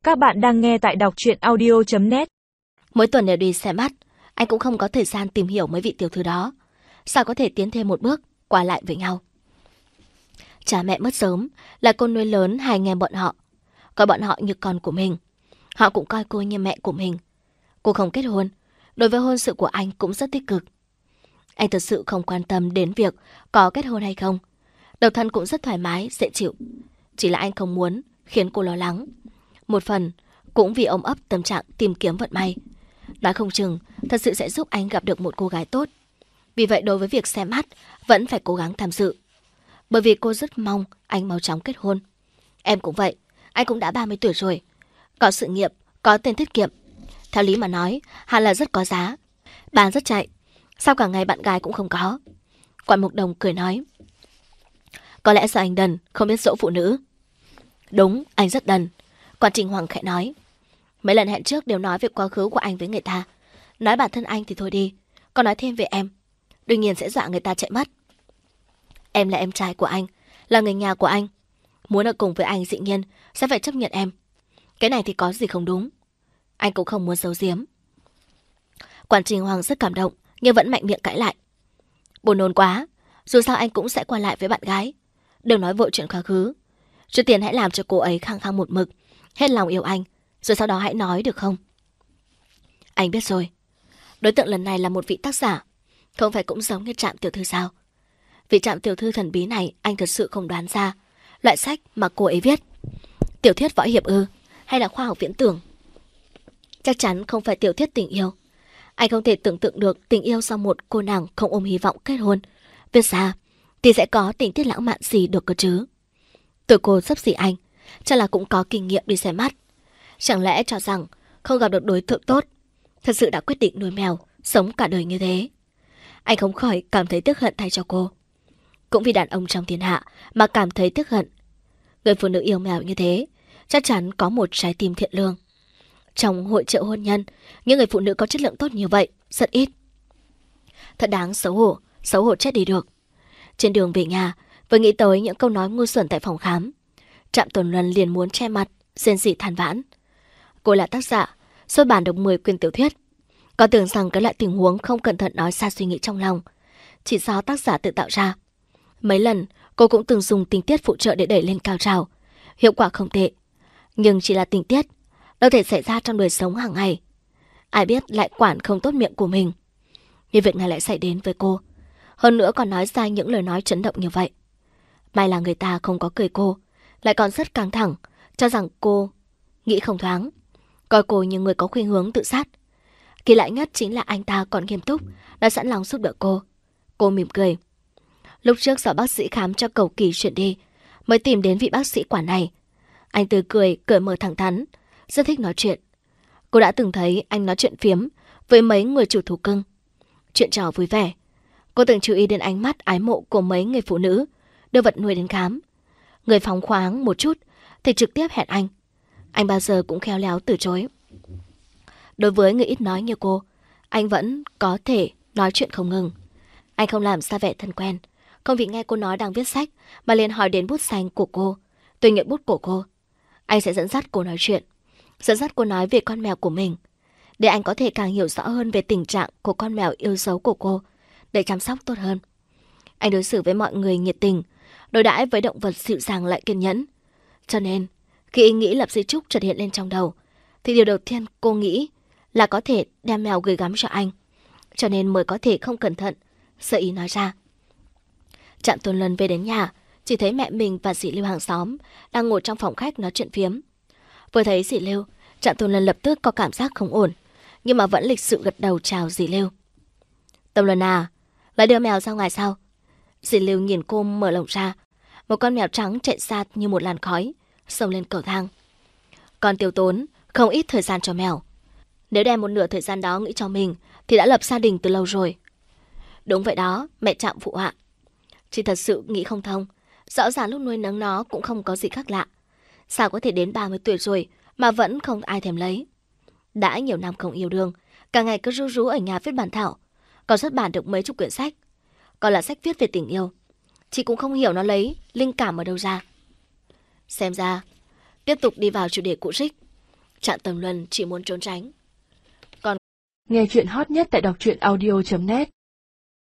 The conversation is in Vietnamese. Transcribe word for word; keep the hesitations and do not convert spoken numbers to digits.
Các bạn đang nghe tại đọc truyện audio chấm net. Mỗi tuần đều đi xem mắt, anh cũng không có thời gian tìm hiểu mấy vị tiểu thư đó. Sao có thể tiến thêm một bước, qua lại với nhau. Cha mẹ mất sớm, là cô nuôi lớn hai anh em bọn họ. Coi bọn họ như con của mình. Họ cũng coi cô như mẹ của mình. Cô không kết hôn, đối với hôn sự của anh cũng rất tích cực. Anh thật sự không quan tâm đến việc có kết hôn hay không. Độc thân cũng rất thoải mái, dễ chịu. Chỉ là anh không muốn khiến cô lo lắng. Một phần cũng vì ôm ấp tâm trạng tìm kiếm vận may. Nói không chừng thật sự sẽ giúp anh gặp được một cô gái tốt. Vì vậy đối với việc xem mắt vẫn phải cố gắng tham dự. Bởi vì cô rất mong anh mau chóng kết hôn. Em cũng vậy, anh cũng đã ba mươi tuổi rồi. Có sự nghiệp, có tiền tiết kiệm. Theo lý mà nói, hẳn là rất có giá. Bán rất chạy. Sao cả ngày bạn gái cũng không có? Quản Mục Đồng cười nói. Có lẽ do anh đần, không biết dỗ phụ nữ. Đúng, anh rất đần. Quản Trình Hoàng khẽ nói. Mấy lần hẹn trước đều nói về quá khứ của anh với người ta. Nói bản thân anh thì thôi đi, còn nói thêm về em, đương nhiên sẽ dọa người ta chạy mất. Em là em trai của anh, là người nhà của anh. Muốn ở cùng với anh dĩ nhiên sẽ phải chấp nhận em. Cái này thì có gì không đúng. Anh cũng không muốn giấu giếm. Quản Trình Hoàng rất cảm động, nhưng vẫn mạnh miệng cãi lại. Buồn nôn quá, dù sao anh cũng sẽ qua lại với bạn gái. Đừng nói vội chuyện quá khứ. Trước tiên hãy làm cho cô ấy khăng khăng một mực, hết lòng yêu anh, rồi sau đó hãy nói được không? Anh biết rồi. Đối tượng lần này là một vị tác giả. Không phải cũng giống như Trạm tiểu thư sao? Vị Trạm tiểu thư thần bí này anh thật sự không đoán ra loại sách mà cô ấy viết. Tiểu thuyết võ hiệp ư? Hay là khoa học viễn tưởng? Chắc chắn không phải tiểu thuyết tình yêu. Anh không thể tưởng tượng được tình yêu sau một cô nàng không ôm hy vọng kết hôn viết ra thì sẽ có tình tiết lãng mạn gì được cơ chứ? Tuổi cô sắp xỉ anh, chắc là cũng có kinh nghiệm đi xem mắt. Chẳng lẽ cho rằng không gặp được đối tượng tốt, thật sự đã quyết định nuôi mèo, sống cả đời như thế? Anh không khỏi cảm thấy tiếc hận thay cho cô. Cũng vì đàn ông trong thiên hạ mà cảm thấy tiếc hận. Người phụ nữ yêu mèo như thế chắc chắn có một trái tim thiện lương. Trong hội chợ hôn nhân, những người phụ nữ có chất lượng tốt như vậy rất ít. Thật đáng xấu hổ, xấu hổ chết đi được. Trên đường về nhà, vừa nghĩ tới những câu nói ngu xuẩn tại phòng khám, Trạm Tồn Luân liền muốn che mặt, rên rỉ than vãn. Cô là tác giả, xuất bản được mười quyển tiểu thuyết. Có tưởng rằng cái loại tình huống không cẩn thận nói ra suy nghĩ trong lòng, chỉ do tác giả tự tạo ra. Mấy lần, cô cũng từng dùng tình tiết phụ trợ để đẩy lên cao trào. Hiệu quả không tệ. Nhưng chỉ là tình tiết, đâu thể xảy ra trong đời sống hàng ngày. Ai biết lại quản không tốt miệng của mình. Nhưng việc này lại xảy đến với cô. Hơn nữa còn nói ra những lời nói chấn động như vậy. May là người ta không có cười cô, lại còn rất căng thẳng, cho rằng cô nghĩ không thoáng, coi cô như người có khuynh hướng tự sát. Kỳ lạ nhất chính là anh ta còn nghiêm túc, đã sẵn lòng giúp đỡ cô. Cô mỉm cười. Lúc trước sợ bác sĩ khám cho cầu kỳ chuyển đi, mới tìm đến vị bác sĩ quản này. Anh tươi cười, cởi mở thẳng thắn, rất thích nói chuyện. Cô đã từng thấy anh nói chuyện phiếm với mấy người chủ thú cưng. Chuyện trò vui vẻ. Cô từng chú ý đến ánh mắt ái mộ của mấy người phụ nữ đưa vật nuôi đến khám. Người phóng khoáng một chút thì trực tiếp hẹn anh. Anh bao giờ cũng khéo léo từ chối. Đối với người ít nói như cô, anh vẫn có thể nói chuyện không ngừng. Anh không làm ra vẻ thân quen, không vì nghe cô nói đang viết sách mà liền hỏi đến bút xanh của cô, tuyển nhuận bút của cô. Anh sẽ dẫn dắt cô nói chuyện, dẫn dắt cô nói về con mèo của mình, để anh có thể càng hiểu rõ hơn về tình trạng của con mèo yêu dấu của cô, để chăm sóc tốt hơn. Anh đối xử với mọi người nhiệt tình, đối đãi với động vật dịu dàng lại kiên nhẫn. Cho nên, khi ý nghĩ lập di chúc chợt hiện lên trong đầu, thì điều đầu tiên cô nghĩ là có thể đem mèo gửi gắm cho anh. Cho nên mới có thể không cẩn thận sợ ý nói ra. Trạm Tồn Luân về đến nhà, chỉ thấy mẹ mình và dì Lưu hàng xóm đang ngồi trong phòng khách nói chuyện phiếm. Vừa thấy dì Lưu, Trạm Tồn Luân lập tức có cảm giác không ổn, nhưng mà vẫn lịch sự gật đầu chào dì Lưu. Tồn Luân à, lại đưa mèo ra ngoài sao? Dì Lưu nhìn cô mở lồng ra, một con mèo trắng chạy xa như một làn khói, xông lên cầu thang. Con tiêu tốn không ít thời gian cho mèo. Nếu đem một nửa thời gian đó nghĩ cho mình thì đã lập gia đình từ lâu rồi. Đúng vậy đó, mẹ Trạm phụ họa. Chị thật sự nghĩ không thông. Rõ ràng lúc nuôi nấng nó cũng không có gì khác lạ. Sao có thể đến ba mươi tuổi rồi mà vẫn không ai thèm lấy? Đã nhiều năm không yêu đương, cả ngày cứ rú rú ở nhà viết bản thảo, còn xuất bản được mấy chục quyển sách, còn là sách viết về tình yêu. Chị cũng không hiểu nó lấy linh cảm ở đâu ra. Xem ra tiếp tục đi vào chủ đề cũ rích. Trạng Tầm Luân chỉ muốn trốn tránh. Nghe chuyện hot nhất tại đọc truyện audio chấm net